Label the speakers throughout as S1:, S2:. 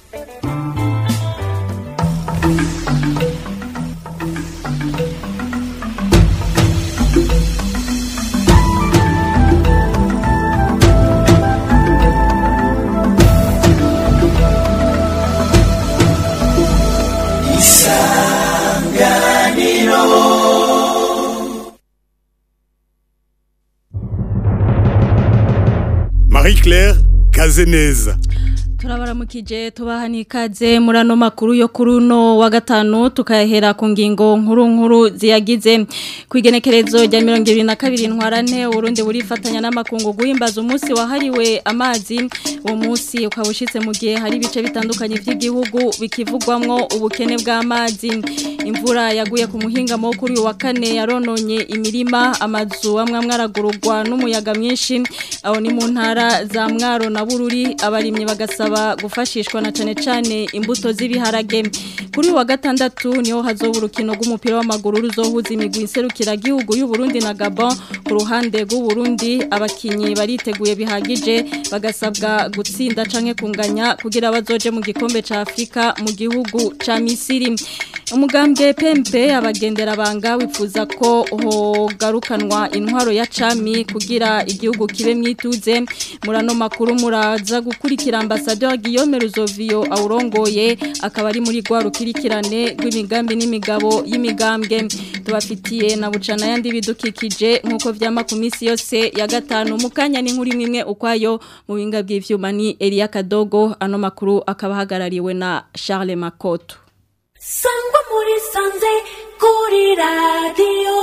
S1: Marie-Claire Kazeneza.
S2: Turabaramukije tubaha nikaze murano makuru yo kuruno wa gatanu tukahera ku ngingo nkuru ziyagize kwigenekerezo rya 2022 ntwarante Burundi burifatanya n'amakungu guhimbaza umunsi wahariwe amazi uwo munsi ukawushitse mu gihe hari ibice bitandukanye by'igihugu bikivugwamwo ubukene bw'amazi imvura yaguye ku muhinga mo kuri wa kane yarononye imirima amazu amwe aragururwa n'umuyaga mwinshi aho ni mu ntara za Mwaro na Bururi abarimye bagasaba gufashishwa na cane imbuto z'ibiharage kuri wa gatandatu niho hazoba urukino rw'umupira w'amaguru ruzohuza imigwi inserukira gihugu y'u Burundi na Gabon ku ruhande rw'u Burundi abakinyi bariteguye bihagije bagasabwa gutsinda canke kunganya kugira bazoje mu gikombe ca Afrika mu gihugu ca Misiri umugambwe PMP abagendera banga wifuza ko hogarukanwa intwaro ya cami kugira igihugu kibe mwituze murano makuru muraza gukurikira ambassadeur Guillaume Ruzovio awurongoye akaba ari muri gwa rukirikirane rw'imigambi n'imigabo y'imigambwe tubafitiye na bucana yandi bidukikije nkuko vyama ku misi yose ya gatanu mukanya n'inkuru imwe ukwayo mu binga bw'ivyuma ni Elia Kadogo ano makuru akaba hagarariwe na Charles Makoto
S3: Sangwa muri sanze kuri radio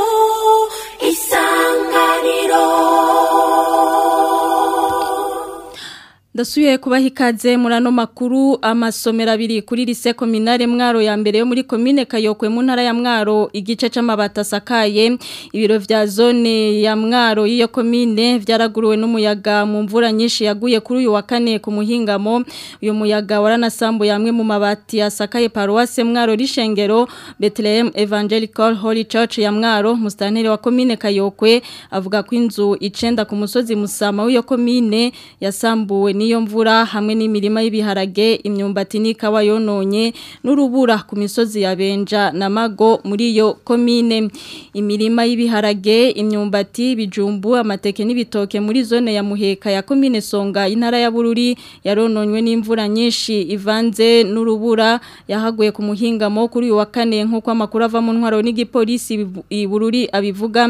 S3: Isanganiro
S2: Dasuye kubaha ikaze murano makuru amasomero abiri kuri lycée communale Mwaro ya mbere yo muri commune Kayokwe mu ntara ya Mwaro igice c'amabata sakaye ibiro vya zone ya Mwaro iyo commune vyaraguruwe n'umuyaga mu mvura nyinshi yaguye kuri uyu wa kane ku muhingamo uyu muyaga waranasambu yamwe mu mabati asakaye paroisse Mwaro rishengero Bethlehem Evangelical Holy Church ya Mwaro mustanteri wa commune Kayokwe avuga ko inzu 9 ku musozi Musama w'iyo commune yasambuwe niyo mvura hamwe n'imirima y'ibiharage imyumbati n'ikawa yononye n'urubura ku misozi ya Benja na Mago muri iyo commune imirima y'ibiharage imyumbati bijumbu amateke n'ibitoke muri zone ya Muheka ya commune Songa intara ya Bururi yarononywe n'imvura nyinshi ivanze n'urubura yahaguye ku muhingamo kuri wa kane nkuko amakuru ava mu ntwaro n'igipolisi Bururi abivuga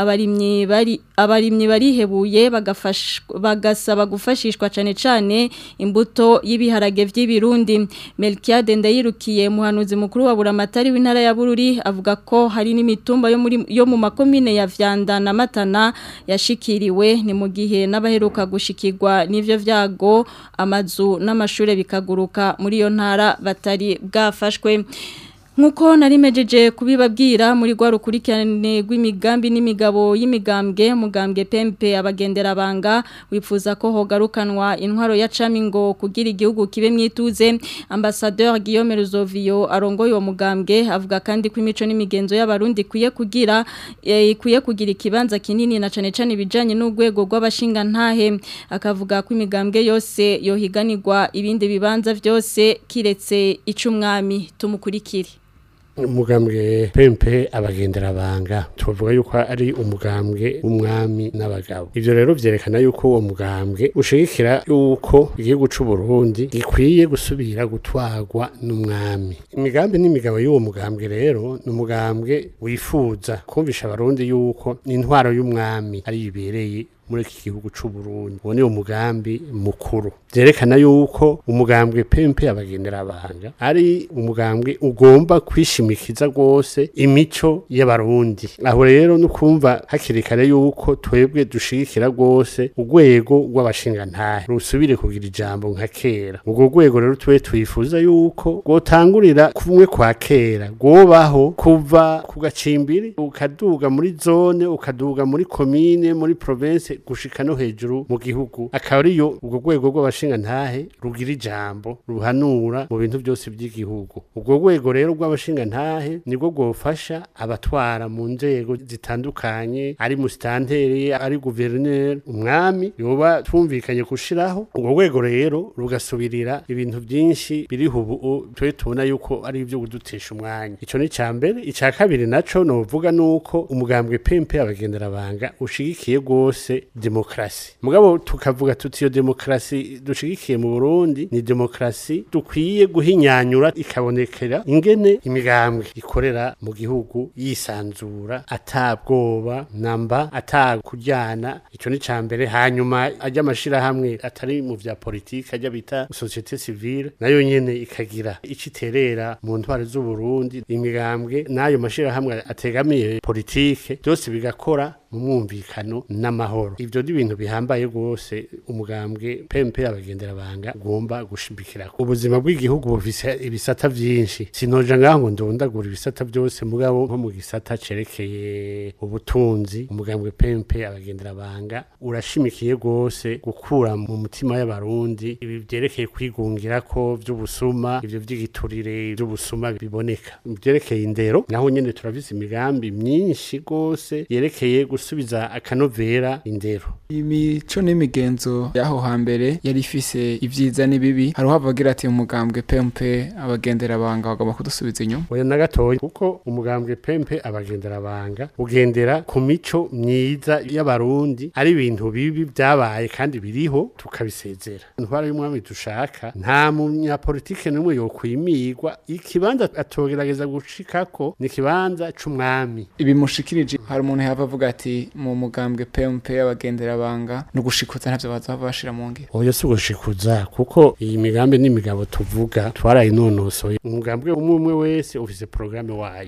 S2: abarimyi barihebuye bagasaba gufashishwa cane imbuto y'ibiharage vy'ibirundi Melchiade Ndayirukiye muhanuzi mukuru wa Buramatari w'intara ya Bururi avuga ko hari n'imitumba yo mu makomine ya Vyanda na Matana yashikiriwe ni mu gihe n'abaheruka gushikirwa n'ivyo vyago amazu n'amashure bikaguruka muri iyo ntara batari bwafashwe Nkuko narimejeje kubibabwira muri gwa rukurikirane rw'imigambi n'imigabo y'imigambwe mugambwe PMP abagendera banga wifuza ko hogarukanwa intwaro ya camingo kugira igihugu kibe mwituze ambassadeur Guillaume Ruzovio arongoye uwo mugambwe avuga kandi ko imico n'imigenzo y'abarundi kuye kugira ikibanza kinini na cane bijanye n'ugwego rw'abashinga ntahe akavuga ko imigambwe yose yohiganirwa ibindi bibanza byose kiretse icumwami tumukurikire
S4: umugambwe PMP abagendera banga tuvuga yuko ari umugambwe w'umwami n'abagabo ivyo rero vyerekana yuko uwo mugambwe ushigikira yuko igihugu c'u Burundi gikwiye gusubira gutwarwa n'umwami imigambi n'imigabo y'uwo mugambwe rero n'umugambwe wifuza kumvisha abarundi yuko intwaro y'umwami ari ibereye muri iki gihugu c'u Burundi uwo ni umugambi mukuru vyerekana yuko umugambwe PMP abagendera banga ari umugambwe ugomba kwishimikiza gose imico y'abarundi aho rero nukumva hakirikare yuko twebwe dushigikira gose urwego rw'abashinga ntahe rusubire kugira ijambo nka kera ubwo rwego rero twifuza yuko gotangurira kumwe kwa kera gobaho kuva ku gacimbiri ukaduga muri zone ukaduga muri commune muri province gushika no hejuru mu gihugu akaba ariyo ubwo rwego rw'abashinga ntahe rugira ijambo ruhanura mu bintu byose by'igihugu. Ubwo rwego rero rw'abashinga ntahe nibwo rwofasha abatwara mu nzego zitandukanye ari musitanteri ari guverineri umwami yoba twumvikanye gushiraho ubwo rwego rero rugasubirira ibintu byinshi biriho ubu twe tubona yuko ari ibyo gudutesha umwanya. Ico ni cambere. Ica kabiri naco novuga nuko umugambwe PMP abagenderabanga ushigikiye gose demokrasi. Mugabo tukavuga tuti iyo demokrasi dushigikiye mu Burundi ni demokrasi dukwiye guhinyanyura ikabonekera ingene imigambwe ikorera mu gihugu yisanzura atabwoba namba atakujyana. Ico ni cambere. Hanyuma ajya amashira hamwe atari mu vya politique ajya bita societe civile nayo nyene ikagira iciterera mu ntware z'u Burundi. Imigambwe nayo mashira hamwe ategamiye politique byose bigakora mu mwumvikano n'amahoro. Ivyo ni ibintu bihambaye gose umugambwe PMP abagenderabanga ugomba gushimikira. Ubuzima bw'igihugu bufise ibisata vyinshi sinoja ngaho ngo ndondagura ibisata byose mugabo nko mu gisata cerekeye ubutunzi umugambwe PMP abagenderabanga urashimikiye gose gukura mu mutima y'abarundi ibi byerekeye kwigungira ko by'ubusuma ivyo vy'igiturire by'ubusuma biboneka. Byerekeye indero naho nyene turavise imigambi myinshi gose yerekeye gusubiza akanovera indero.
S5: Imico n'imigenzo yaho hambere yari ifise ivyiza n'ibibi hariho abagira ati umugambwe PMP abagenderabanga bagomba kudusubiza inyuma.
S4: Oya na gatoya kuko umugambwe PMP abagenderabanga ugendera ku mico myiza y'abarundi ari ibintu bibi byabaye kandi biriho tukabisezera. Ntwara y'umwami dushaka nta munyapolitike n'umwe yokwimigwa ikibanza atogerageza gushikako ni kibanza c'umwami.
S5: Ibi mushikirije hari umuntu yava avuga ati mu mugambwe PMP abagenderabanga no gushikuza ntavyo bazava bashira mu ngiro.
S4: Oya si gushikuza kuko iyi migambi n'imigabo tuvuga twarayinonosoye. Umugambwe umwe wese ufise programme wayo.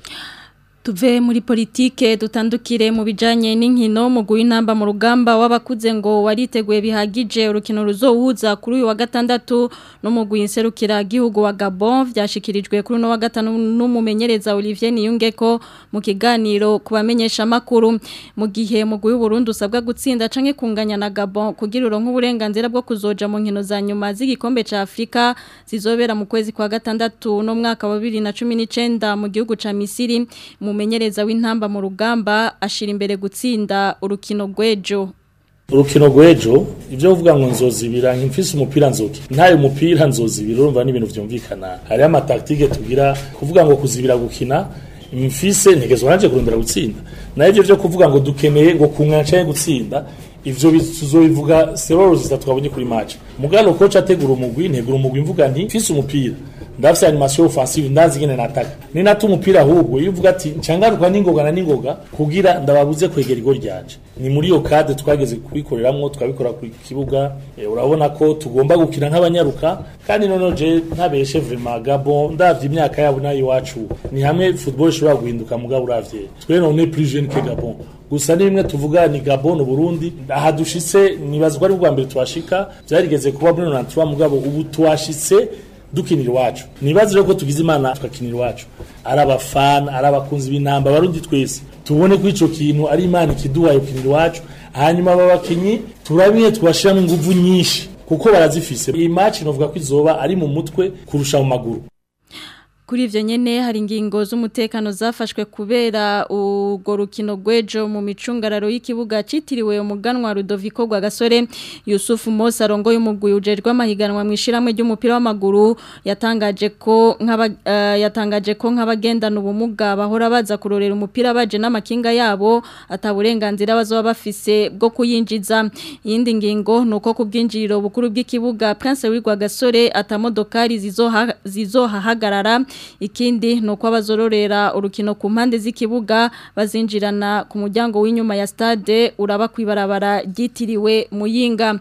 S2: Tuve muri politike dutandukire mu bijanye n'inkino mu guinamba mu rugamba w'abakuze ngo wariteguye bihagije urukino ruzohuza kuri uyu wa gatandatu no mu guinserukira gihugu wa Gabon vyashikirijwe kuri no wa gatanu n'umumenyereza Olivier Niyungeko mu kiganiro kubamenyesha makuru mu gihe mu guyu Burundi usabwa gutsinda canke kunganya na Gabon kugira uronke uburenganzira bwo kuzoja mu nkino za nyuma z'igikombe ca Afrika zizobera mu kwezi kwa gatandatu no mwaka wa 2019 mu gihugu ca Misiri. Umumenyereza w'intamba mu rugamba ashira imbere gutsinda urukino rwejo.
S6: Urukino rwejo ivyo uvuga ngo nzozibira nk'imfise umupira nzoki ntayo umupira nzozibira urumva n'ibintu vyumvikana. Hari ama tactique tugira kuvuga ngo kuzibira gukina imfise ntegezo nanje kurondera gutsinda na ivyo vyo kuvuga ngo dukeneye ngo kunganca gutsinda ivyo tuzobivuga seroro zitatwabonye kuri match. Mugalo coach ategura umugwi ntegura umugwi mvuga nti mfise umupira ndafise animation offensive ndazi ngene nataka ni natu umupira ahubwo yivuga ati ncangaruka n'ingoga na n'ingoga kugira ndababuze kwegera igori ryanje. Ni muri yo kade twageze kubikoreramwo twabikora ku kibuga. Urabona ko tugomba gukina nk'abanyaruka kandi none je ntabeshe vraiment Gabon ndavye imyaka yabo nayo wacu ni hamwe football ishobora guhinduka mugabo uravye twe none plus jeune que Gabon gusa ni bimwe tuvuga ni Gabon u Burundi aha dushitse nibazwa ari bwa mbere twashika byarigeze kuba muri 93 mugabo ubu twashitse dukinira iwacu. Nibaze rero ko tugize imana tukakinira iwacu ari abafana ari abakunzi b'intamba abarundi twese tubone ko ico kintu ari imana kiduhaye ukinira iwacu hanyuma babakinyi turabiye twashiramo inguvu nyinshi kuko barazifise. Iyi match novuga ko izoba ari mu mutwe kurusha mu maguru.
S2: Kuri ivyo nyene hari ingingo z'umutekano zafashwe kubera ugo rukino rwejo mu micungararo y'ikibuga citiriwe umuganwa Rudoviko gwa Gasore. Yusufu Mosa arongoye umugwi ujerwa amahiganwa mwishiramwe ry'umupira w'amaguru yatangaje ko nk'abagendana ubumuga bahora baza kurorera umupira baje n'amakinga yabo ataburenganzira bazoba bafise bwo kuyinjiza. Yindi ngingo nuko kubwinjiriro bukuru bw'ikibuga Prince w'Igwa Gasore atamodokari zizohahagarara. Ikindi nuko abazororera urukino ku mpande z'ikibuga bazinjirana ku muryango w'inyuma ya stade uraba kwibarabara ryitiriwe Muyinga.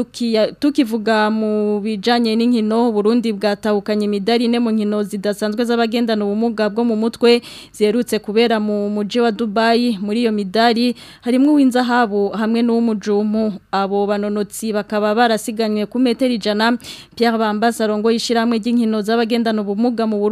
S2: Tukivuga mu bijanye n'inkino Burundi bwatahukanye imidari ne mu nkino zidasanzwe z'abagendana ubumuga bwo mu mutwe zerutse kubera mu muji wa Dubai. Muri iyo midari harimwo w'inzahabu hamwe n'umujumu. Abo banonotsi bakaba barasiganwe ku metero 100. Pierre Bambasa arongoye ishiramwe ry'inkino z'abagendana ubumuga mu Burundi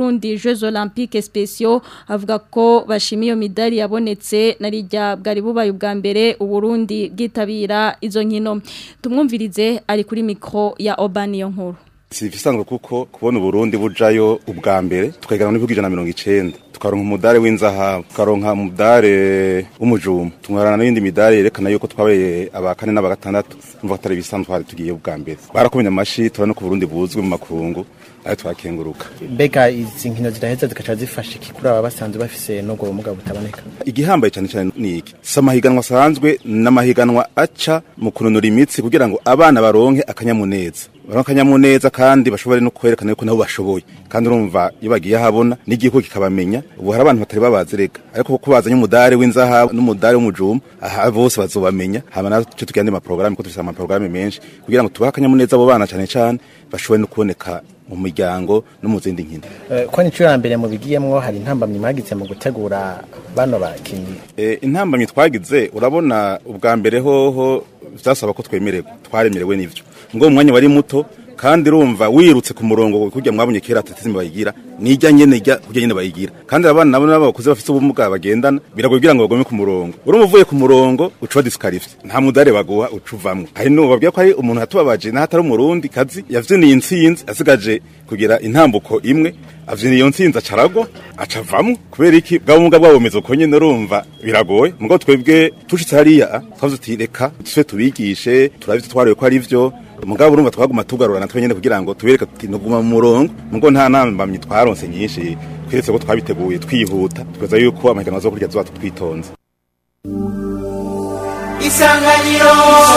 S2: Burundi Jeux Olympiques Spéciaux avuga ko bashimiye iyo midari yabonetse narijya bwari bubaye ubwa mbere Uburundi bwitabira izo nkino tumwumvirize ari kuri micro ya Obaniyo nkuru
S7: Sifisanzwe kuko kubona Burundi bujayo ubwa mbere tukagana n'ibihugu 190 tukaronka umudare w'inzahabu tukaronka umudare w'umujuma tungwarana n'indi midare yerekana yuko twabaye abakane n'abagatandatu umva atari bisanzwe hari tugiye ubwa mbere barakomenya amashi turano ku Burundi buzwi mu makungu ayo twakenguruka
S8: mbega izi nkino ziraheza zikaca zifasha ikikura abasanzwe bafise no go bumuga butaboneka
S7: igihambaye cyane cyane niki samahiganwa sanzwe n'amahiganwa aca mu kunonora imitsi kugira ngo abana baronke akanyamuneza baronkanyamuneza kandi bashobore no kwerekana yuko nabo bashoboye kandi urumva ibagiye habona n'igihugu kikabamenya ubu hari abantu batari babazereka ariko ko bazanye umudare w'inzahabu n'umudare w'umujuma aha bose bazobamenya hama naco tugende ma programme ko tufise ama programme menshi kugira ngo tubahe akanyamuneza abo bana cyane cyane bashobore no kuboneka mu miryango no mu zindi nkino
S8: ko ni cyo mbere mu bigiyemwo hari intambamye mwagize mu gutegura bano bakinyi
S7: intambamye twagize urabona ubwa mbere hoho byasaba ko twemererwa twaremerewe n'ivyo ngo umwanya wari muto kandi urumva wirutse ku murongo kujya mwabonye kera atatizi bayigira nijya nyene ijya kujya nyene bayigira kandi abana nabo n'abakuze bafite ubumuga bagendana biragogira ngo bagome ku murongo urumva uvuye ku murongo uca disqualify nta mudare baguha ucuvamwe hari no babwiye ko ari umuntu hatubabaje na hatari umurundi kazi yavyiniye intsinzi asigaje kugira intambuko imwe avyiniye iyo ntsinzi acarago acavamwe kubera iki bwa bumuga bwabomeza uko nyene urumva biragoye mugo twebwe tushitse hariya twavuze uti reka tuse tubigishe turavye twariwe ko ari vyo mugabo urumva twaguma tugarurana twenyene kugira ngo tubereke tuti nuguma mu murongo mugo nta nambamye twaronse nyinshi kwiretse ko twabiteguye twihuta tweza yuko amahiganwa zo kurya zwato twitonze
S3: Isanganiro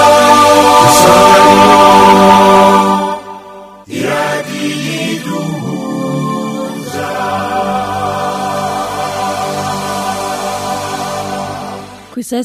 S2: Kwisa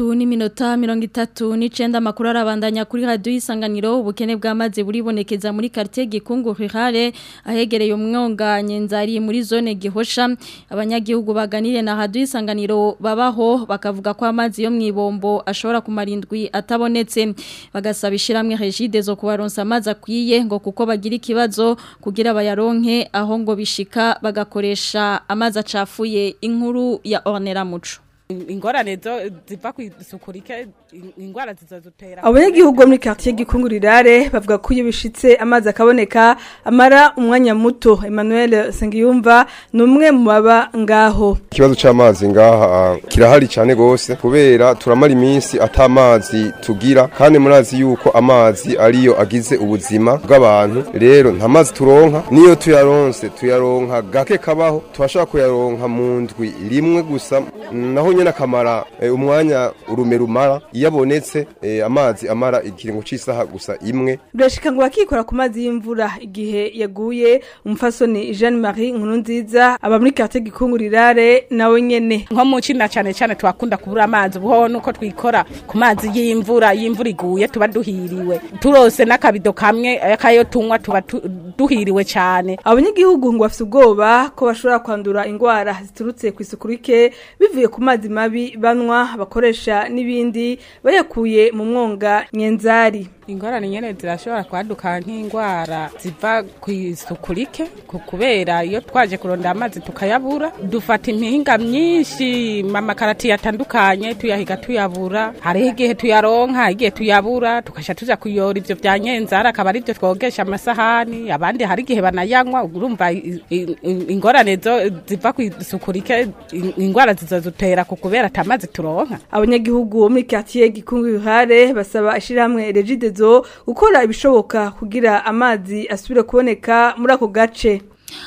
S2: 6:39 makuru arabandanya kuri radio Isanganiro ubukene bw'amazi buribonekeza muri quartier Gikungu Rurale ahegereye umwonga Nyenzari muri zone Gihosha abanyagihugu baganire na radio Isanganiro babaho bakavuga ko amazi yo mwibombo ashobora kumarindwi atabonetse bagasaba ishiramwe Regide zo kubaronsa amazi akwiye ngo kuko bagira ikibazo kugira bayaronke aho ngo bishika bagakoresha amazi acafuye inkuru ya Ornera Muco
S9: ingorane ziva kwisukurike ingwara zizazutera
S10: abanyagihugu muri quartier Gikungu Rurale bavuga ko iyo bishitse amazi akaboneka amara umwanya muto Emmanuel Sengiyumva numwe mu baba ngaho
S11: ikibazo cy'amazi ngaha kirahari cyane gose kubera turamara iminsi atamazi tugira kandi murazi yuko amazi ariyo agize ubuzima bw'abantu rero nta mazi turonka niyo tuyaronka gake kabaho twashaka kuyaronka mu ndwi rimwe gusa naho nyene akamara umwanya urume rumara yabonetse amazi amara ikiringo c'isaha gusa imwe
S10: birashika ngo bakikora ku mazi y'imvura igihe yaguye umfasoni Jean Marie Nkurunziza aba muri quartier Gikungu Rurale nawe nyene
S9: nko mu cina cyane cyane twakunda kubura amazi buho nuko twikora ku mazi y'imvura iguye tuba duhiriwe turose n'akabido kamwe akayo tunywa tuba duhiriwe cyane
S10: abanyagihugu ngo bafite ubwoba ko bashobora kwandura ingwara ziturutse ku isukurike bivuye ku mazi mabi banwa bakoresha n'ibindi bayakuye mu mwonga Nyenzari
S9: ingorane nyene zirashobora kwaduka nk'ingwara ziva kwisukurike kubera iyo twaje kuronda amazi tukayabura dufata impinga myinshi amakarati yatandukanye tuyahiga tuyabura hari igihe tuyaronka igihe tuyabura tukasha tuja kuyora ivyo vya Nyenzara akaba ari byo twogesha amasahani abandi hari igihe banayanywa urumva ingorane ziva kwisukurike ingwara zizazutera kubera atamazi turonka
S10: abanyagihugu muri quartier Gikungu Rurale basaba ishiramwe Regide zo gukora ibishoboka kugira amazi asubire kuboneka muri ako gace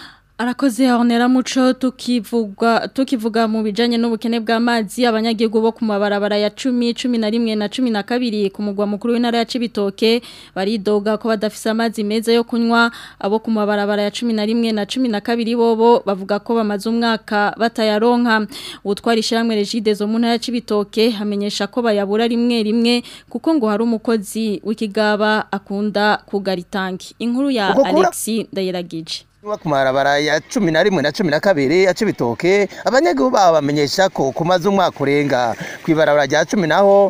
S2: Arakoze Ornera Muco tukivuga mu bijanye n'ubukene bw'amazi abanyagihugu bo ku mabarabara ya 10, 11 na 12 ku mugwa mukuru w'intara ya Cibitoke baridoga ko badafise amazi meza yo kunywa abo ku mabarabara ya 11 na 12 bobo bavuga ko bamaze umwaka batayaronka utwara ishiramwe Regide zo mu ntara ya Cibitoke hamenyesha ko bayabura rimwe kuko ngo hari umukozi w'ikigaba akunda kugaritangi inkuru ya Alexis Ndayiragije
S12: ku marabara ya 11 na 12 ya Cibitoke abanyagihugu bamenyesha ko kumaze umwaka urenga kwibarabara rya 10 naho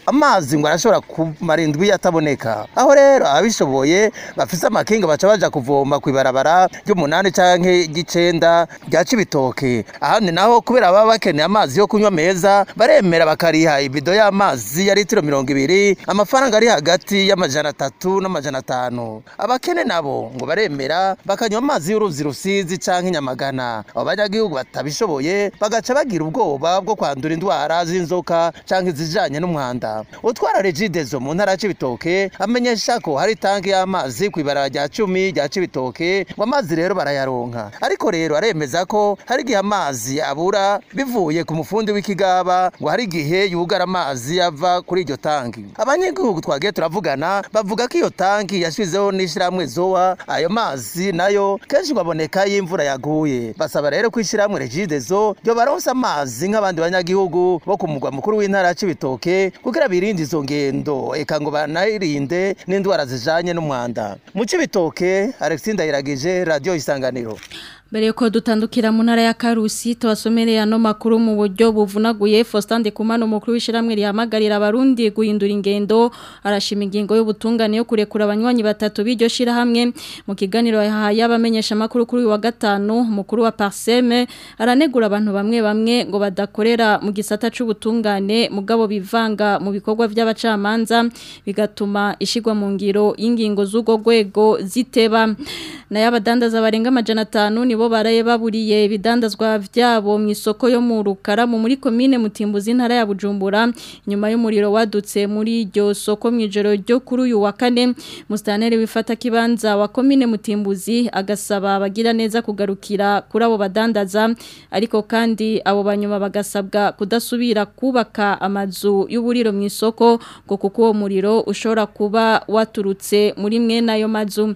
S12: amazi ngo arashobora kumara indwi ataboneka aho rero abishoboye bafise amakinga baca baja kuvoma kwibarabara ry'umunani canke ry'icenda rya Cibitoke ahandi naho kubera baba bakeneye amazi yo kunywa meza baremera bakariha ibido y'amazi ya litiro 200 amafaranga ari hagati y'amajana 3 n'amajana 5 abakene nabo ngo baremera bakanywa amazi y'uruzi Rusizi canke Nyamagana abo banyagihugu batabishoboye bagaca bagira ubwoba bwo kwandura indwara z'inzoka canke zijanye n'umwanda utwara Regidezo mu ntara Cibitoke amenyesha ko hari tanki y'amazi kwibarara rya 10 rya Cibitoke ngo amazi rero barayaronka ariko rero aremeza ko hari gihe amazi abura bivuye ku mufundi w'ikigaba ngo hari gihe yugara amazi ava kuri iryo tanki abanyagihugu twagiye turavugana bavuga ko iyo tanki yashizeho n'ishiramwe zoa ayo mazi nayo kenshi baboneka y'imvura yaguye basaba rero kwishiramwe Regidezo ryo baronsa amazi nk'abandi banyagihugu bo ku mugwa mukuru w'intara Cibitoke kugira birinde izo ngendo eka ngo banayirinde n'indwara zijanye n'umwanda mu Cibitoke Alexis Ndayiragije Radio Isanganiro.
S2: Mbere yuko dutandukira mu ntara ya Karusi tubasomereye ano makuru mu buryo buvunaguye Faustin Ndikumana umukuru w'ishiramwe rihamagarira abarundi guhindura ingendo arashima ingingo y'ubutungane yo kurekura abanywanyi batatu b'iryo shirahamwe mu kiganiro y'abamenyesha makuru kuri wa gatanu umukuru wa Parseme aranegura abantu bamwe ngo badakorera mu gisata c'ubutungane mugabo bivanga mu bikorwa by'abacamanza bigatuma ishigwa mu ngiro y'ingingo z'ugo gwego ziteba na y'abadandaza barenga amajana 5 nibo baraye baburiye ibidandazwa vyabo mu isoko yo mu Rukaramu muri commune Mutimbuzi intara ya Bujumbura nyuma y'umuriro wadutse muri iryo soko mwijoro ryo kuri uyu wa kane mustaneri wifata kibanza wa commune Mutimbuzi agasaba abagira neza kugarukira kuri abo badandaza ariko kandi abo banyuma bagasabwa kudasubira kubaka amazu y'uburiro mu isoko ngo kuko uwo muriro ushobora kuba waturutse muri mwe nayo mazu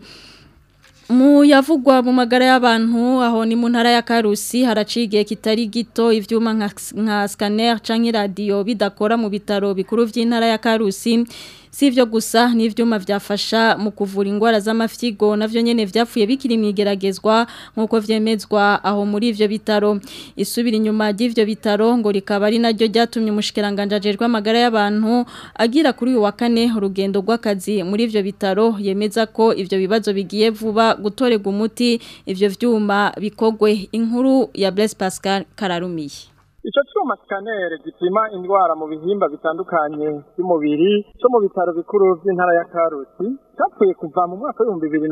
S2: mu yavugwa mu magara y'abantu aho ni mu ntara ya Karusi haracigiye kitari gito ivyuma nka scanner canke radio bidakora mu bitaro bikuru vy'intara ya Karusi sivyo gusa n'ivyuma vyafasha mu kuvura ingwara z'amafyigo navyo nyene vyapfuye bikiri migeragezwa nkuko vyemezwa aho muri ivyo bitaro isubira inyuma y'ivyo bitaro ngo rikaba ari naryo ryatumye umushikiranganje ajejwe amagara y'abantu agira kuri uyu wa kane urugendo rw'akazi muri ivyo bitaro yemeza ko ivyo bibazo bigiye vuba gutorega umuti ivyo vyuma bikogwe inkuru ya Blaise Pascal Kararumiye.
S13: Ico cyuma scanner gipima indwara mu bihimba bitandukanye by'umubiri cyo mu bitaro bikuru by'intara ya Karusi cyapfuye kuva mu mwaka wa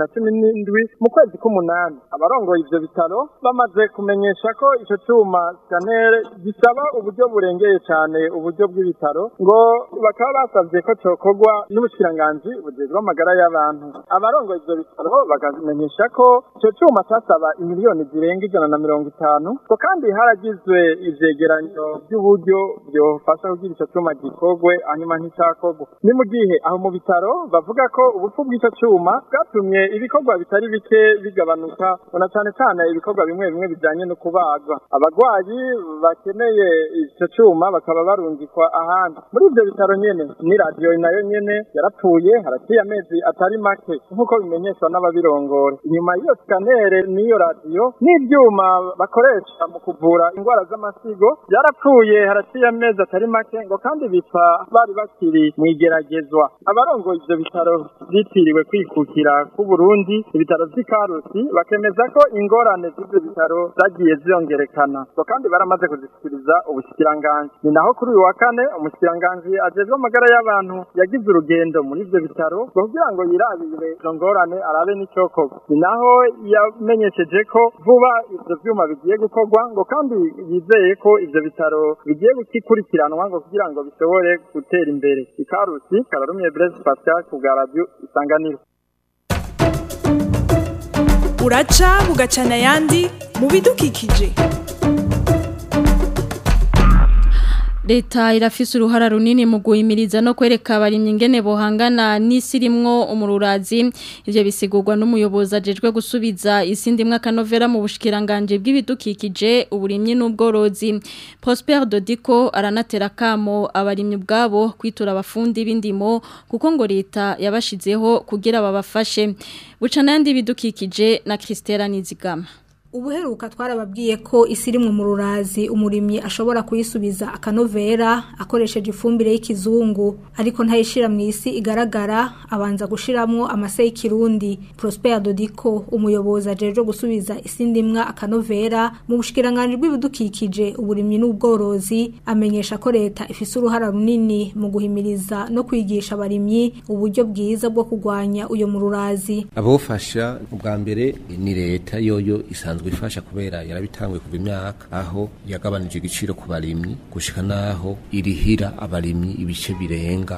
S13: 2017 mu kwezi k'umunani abarongoye ivyo bitaro bamaze kumenyesha ko ico cyuma scanner gisaba uburyo burengeye cyane uburyo bw'ibitaro ngo bakaba basavye ko cokogwa n'ubushiranganje bujejwe amagara y'abantu abarongoye ivyo bitaro bagamenyesha ko ico cyuma cyasaba imiliyoni zirenga 150 ko kandi haragizwe ivyegeranyo by'uburyo byofasha kugira ico cyuma gikogwe hanyuma nticakogwa ni mu gihe aho mu bitaro bavuga ko ubupfu bw'ico cyuma bwatumye ibikorwa bitari bike bigabanuka ona cyane cyane ibikorwa bimwe bijanye no kubagwa abagwayi bakeneye ico cyuma bakaba barungikwa ahandi muri ivyo bitaro nyene ni radio nayo nyene yarapfuye haraciye amezi atari make nkuko bimenyeshwa n'ababirongora inyuma y'iyo scanner niyo radio n'ivyuma bakoresha mu kuvura ingwara z'amasigo yarapfuye haraciye amezi atari make ngo kandi bipfa bari bakiri mu igeragezwa abarongoye ivyo bitaro bitiriwe kwikukira ku Burundi ibitaro vy'Ikarusi bakemeza ko ingorane z'ivyo bitaro zagiye ziyongerekana ngo kandi baramaze kuzishikiriza ubushikiranganje ni naho kuri uyu wa kane umushikiranganje ajejwe amagara y'abantu yagize urugendo muri ivyo bitaro kugira ngo yirabire izo ngorane arabe n'icokorwa ni naho yamenyesheje ko vuba ivyo vyuma bigiye gukorwa ngo kandi yizeye ko ivyo bitaro bigiye gukurikiranwa ngo kugira ngo bishobore gutera imbere Ikarusi Kararumiye Blaise Pascal ku Radio Isanganiro.
S14: Uraca bugacana yandi mu bidukikije.
S2: Leta irafise uruhara runini mu guhimiriza no kwereka abarimyi ingene bohangana n'isirimwo umururazi ivyo bisigurwa n'umuyobozi ajejwe gusubiza isindimwe akanovera mu bushikiranganje bw'ibidukikije uburimyi n'ubworozi Prosper Dodiko aranatera kamo abarimyi ubwabo kwitura abafundi b'indimo kuko ngo leta yabashizeho kugira babafashe bucana yandi bidukikije na Christela Nizigama.
S15: Ubuheruka twarababwiye ko isirimwe mu rurazi umurimyi ashobora kuyisubiza akanovera akoresheje ifumbire y'ikizungu ariko ntayishira mu isi igaragara abanza gushiramwo amase y'ikirundi. Prosper Dodiko umuyobozi ajeje gusubiza isi ndimwa akanovera mu bushikiranganje bw'ibidukikije uburimyi n'ubworozi amenyesha ko leta ifise uruhara runini mu guhimiriza no kwigisha abarimyi uburyo bwiza bwo kugwanya uyo mu rurazi.
S16: Abofasha ubwa mbere ni leta yoyo isanzwe ifasha kubera yarabitangwe kuva imyaka aho yagabanije igiciro ku barimyi gushika naho irihira abarimyi ibice birenga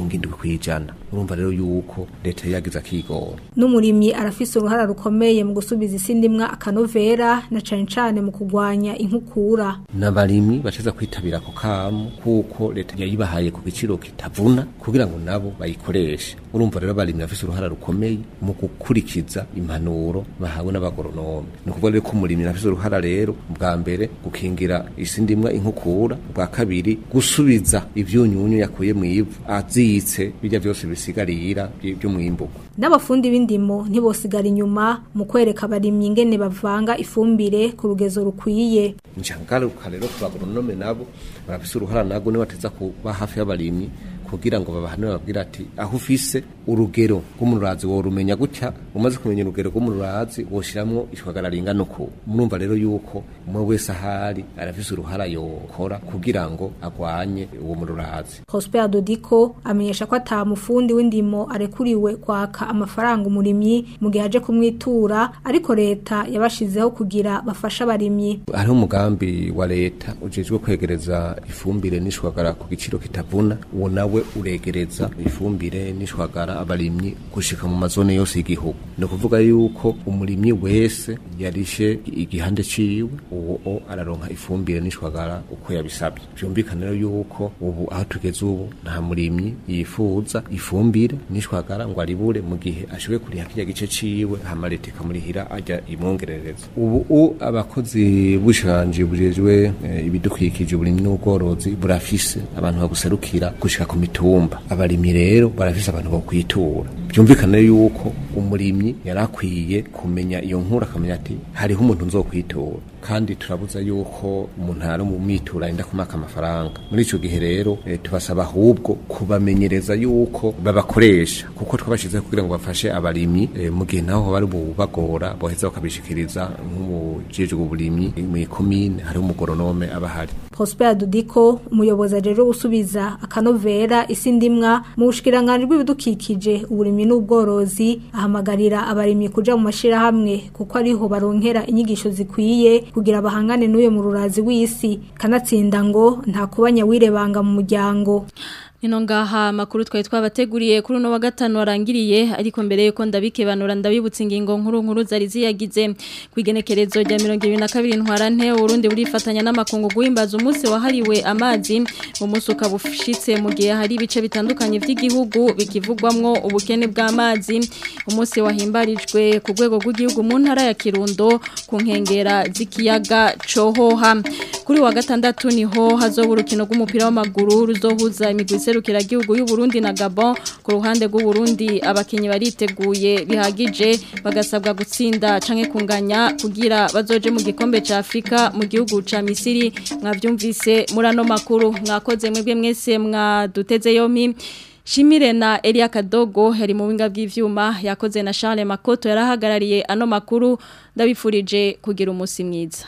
S16: 70%. Urumva rero yuko leta yagize akigoro.
S15: N'umurimyi arafise uruhara rukomeye mu gusubiza isi ndimwa akanovera na cane mu kugwanya inkukura.
S16: N'abarimyi baceza kwitabira ko kamu kuko leta yayibahaye ku giciro kitavuna kugira ngo nabo bayikoreshe. Urumva rero abarimyi bafise uruhara rukomeye mu gukurikiza impanuro bahawe n'abagoronome. Nukuvuga rero ko umurimyi afise uruhara rero bwa mbere gukingira isi ndimwa inkukura, bwa kabiri gusubiza ivyunyunyu yakuye mu ivu azitse bijya byose bisigarira byo mwimbuko.
S15: N'abafundi b'indimo ntibosigara inyuma mu kwereka abarimyi ingene bavanga ifumbire ku rugezo rukwiye.
S16: Njangaruka rero ku bagoronome nabo barafise uruhara nago ni bateza kuba hafi y'abarimyi kugira ngo babahane babwira ati aho ufise urugero rw'umurazi wo rumenya gutya umaze kumenya urugero rw'umurazi woshiramwo ishwagara ringana uko. Murumva rero yuko umwe wese ahari arafise uruhara yokora kugira ngo agwanye uwo murazi.
S15: Prosper Dodiko amenyesha ko atamufundi w'indimo arekuriwe kwaka amafaranga umurimyi mu gihe aje kumwitura ariko leta yabashizeho kugira bafasha abarimyi.
S16: Hari umugambi wa leta ujejwe kwegereza ifumbire n'ishwagara ku giciro kitavuna uwo nawe uregereza ifumbire n'ishwagara abarimyi gushika mu mazone yose y'igihugu. No kuvuga yuko umurimyi wese yarishe igihande ciwe uwo araronka ifumbire n'ishwagara uko yabisabye. Byumvikana rero yuko ubu aho tugeze ubu nta murimyi yifuza ifumbire n'ishwagara ngo aribure mu gihe ashoboye kuriha kijya gice ciwe hamarete kamurihira ajya imwongerereza. Ubu abakozi bushanje bujejwe ibidukikije uburimyi n'ubworozi burafise abantu baguserukira gushika ku mitumba. Abarimyi rero barafise abantu bo kwitura. Byumvikana yuko umurimyi yarakwiye kumenya iyo nkuru akamenya ati hariho umuntu nzokwitura kandi turabuza yuko umuntu ari mu mitura inda kumaka amafaranga. Muri ico gihe rero tubasaba ahubwo kubamenyereza yuko babakoresha kuko twabashize kugira ngo bafashe abarimyi mu gihe naho bari bubagora boheza bakabishikiriza nk'umujejwe uburimyi mu komine hari umugoronome abahari.
S15: Prosper Dodiko umuyobozi ajeje gusubiza akanovera isi ndimwa mu bushikiranganje bw'ibidukikije uburimyi n'ubworozi ahamagarira abarimyi kuja mu mashira hamwe kuko ariho baronkera inyigisho zikwiye kugira bahangane n'uyo mu rurazi w'isi kanatsinda ngo nta kubanya wirebanga mu muryango.
S2: Nino ngaha makuru twari twabateguriye kuri no wa gatanu warangiriye ariko mbere yuko ndabikebanura ndabibutsa ingingo nkuru zari ziyagize kwigenekerezo rya 2022 ntwarante Urundi burifatanya n'amakungu guhimbaza umunsi wahariwe amazi umunsi ukabushitse mu gihe hari ibice bitandukanye by'igihugu bikivugwamwo ubukene bw'amazi. Umunsi wahimbarijwe ku rwego rw'igihugu mu ntara ya Kirundo ku nkengera z'ikiyaga Cohoha. Kuri wa gatandatu niho hazobura urukino rw'umupira w'amaguru ruzohuza imigwi serukira gihugu y'u Burundi na Gabon. Ku ruhande rw'u Burundi abakinyi bariteguye bihagije bagasabwa gutsinda canke kunganya kugira bazoje mu gikombe ca Afrika mu gihugu ca Misiri. Mwavyumvise murano makuru mwakoze mwebwe mwese mwaduteze yomi. Shimire na Elia Kadogo yari mu winga bw'ivyuma yakoze na Charles Makoto yarahagarariye ano makuru ndabifurije kugira umunsi mwiza.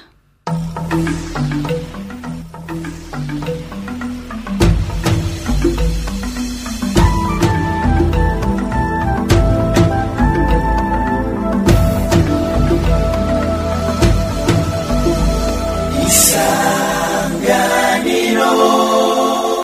S3: Isanganiro